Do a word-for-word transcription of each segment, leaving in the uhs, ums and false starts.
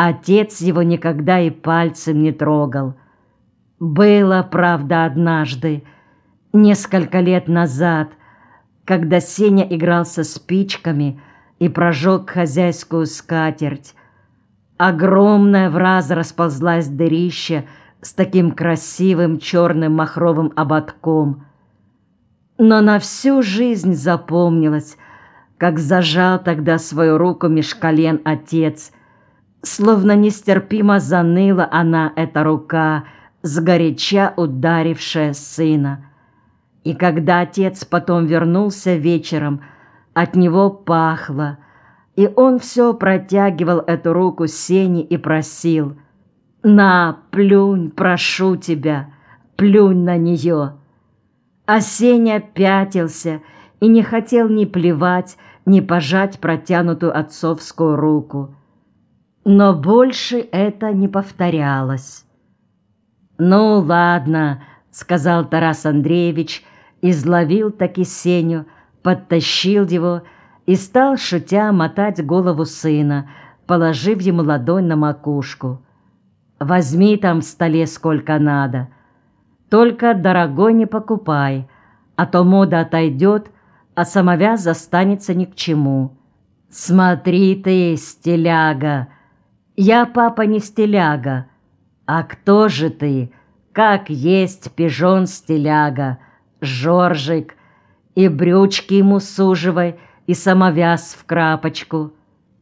Отец его никогда и пальцем не трогал. Было, правда, однажды, несколько лет назад, когда Сеня играл со спичками и прожег хозяйскую скатерть. Огромная враз расползлась дырища с таким красивым черным махровым ободком. Но на всю жизнь запомнилось, как зажал тогда свою руку меж колен отец, словно нестерпимо заныла она, эта рука, сгоряча ударившая сына. И когда отец потом вернулся вечером, от него пахло, и он все протягивал эту руку Сене и просил: «На, плюнь, прошу тебя, плюнь на нее». А Сеня пятился и не хотел ни плевать, ни пожать протянутую отцовскую руку. Но больше это не повторялось. «Ну, ладно», — сказал Тарас Андреевич, изловил таки Сеню, подтащил его и стал, шутя, мотать голову сына, положив ему ладонь на макушку. «Возьми там в столе сколько надо. Только дорогой не покупай, а то мода отойдет, а самовяз останется ни к чему. Смотри ты, стиляга!» «Я, папа, не стиляга». «А кто же ты? Как есть пижон-стиляга, Жоржик, и брючки ему суживай, и самовяз в крапочку».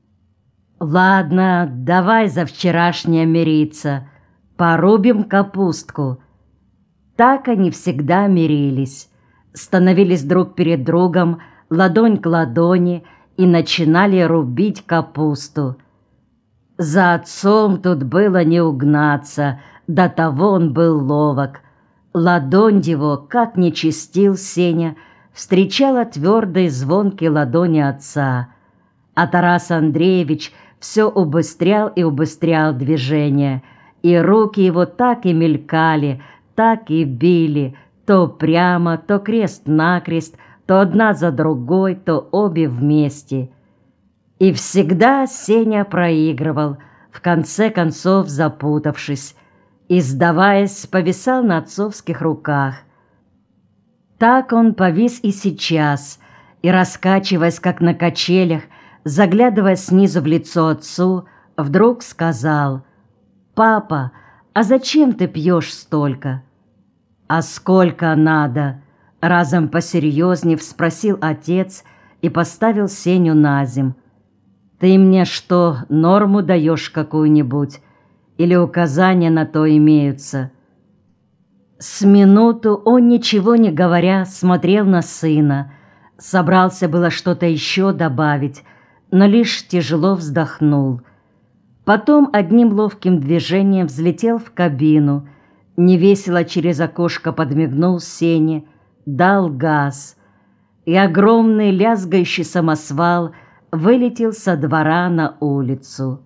«Ладно, давай за вчерашнее мириться, порубим капустку». Так они всегда мирились, становились друг перед другом, ладонь к ладони, и начинали рубить капусту. За отцом тут было не угнаться, до того он был ловок. Ладонь его, как не чистил Сеня, встречала твердые звонкие ладони отца. А Тарас Андреевич все убыстрял и убыстрял движение, и руки его так и мелькали, так и били, то прямо, то крест-накрест, то одна за другой, то обе вместе. И всегда Сеня проигрывал, в конце концов запутавшись, и, сдаваясь, повисал на отцовских руках. Так он повис и сейчас, и, раскачиваясь, как на качелях, заглядывая снизу в лицо отцу, вдруг сказал: «Папа, а зачем ты пьешь столько?» «А сколько надо?» — разом посерьезнев спросил отец и поставил Сеню на земь. «Ты мне что, норму даешь какую-нибудь? Или указания на то имеются?» С минуту он, ничего не говоря, смотрел на сына. Собрался было что-то еще добавить, но лишь тяжело вздохнул. Потом одним ловким движением взлетел в кабину, невесело через окошко подмигнул Сене, дал газ, и огромный лязгающий самосвал вылетел со двора на улицу.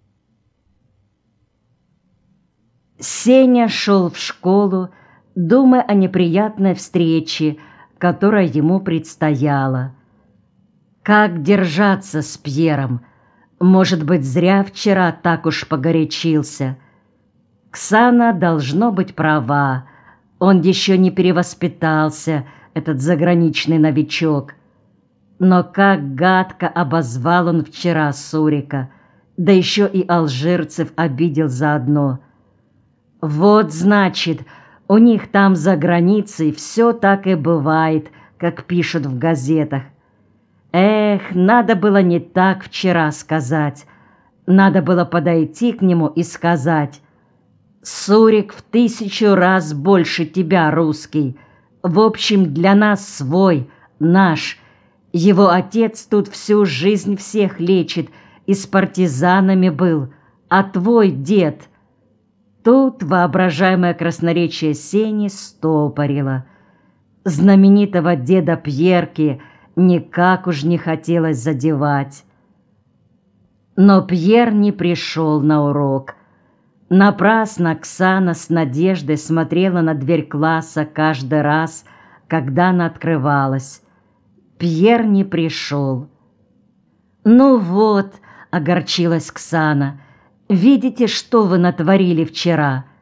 Сеня шел в школу, думая о неприятной встрече, которая ему предстояла. Как держаться с Пьером? Может быть, зря вчера так уж погорячился. Ксана должно быть права. Он еще не перевоспитался, этот заграничный новичок. Но как гадко обозвал он вчера Сурика, да еще и алжирцев обидел заодно. Вот, значит, у них там за границей все так и бывает, как пишут в газетах. Эх, надо было не так вчера сказать. Надо было подойти к нему и сказать: «Сурик в тысячу раз больше тебя, русский. В общем, для нас свой, наш. Его отец тут всю жизнь всех лечит и с партизанами был, а твой дед...» Тут воображаемое красноречие Сени стопорило. Знаменитого деда Пьерки никак уж не хотелось задевать. Но Пьер не пришел на урок. Напрасно Оксана с надеждой смотрела на дверь класса каждый раз, когда она открывалась. Пьер не пришел. «Ну вот», — огорчилась Оксана, — Видите, что вы натворили вчера?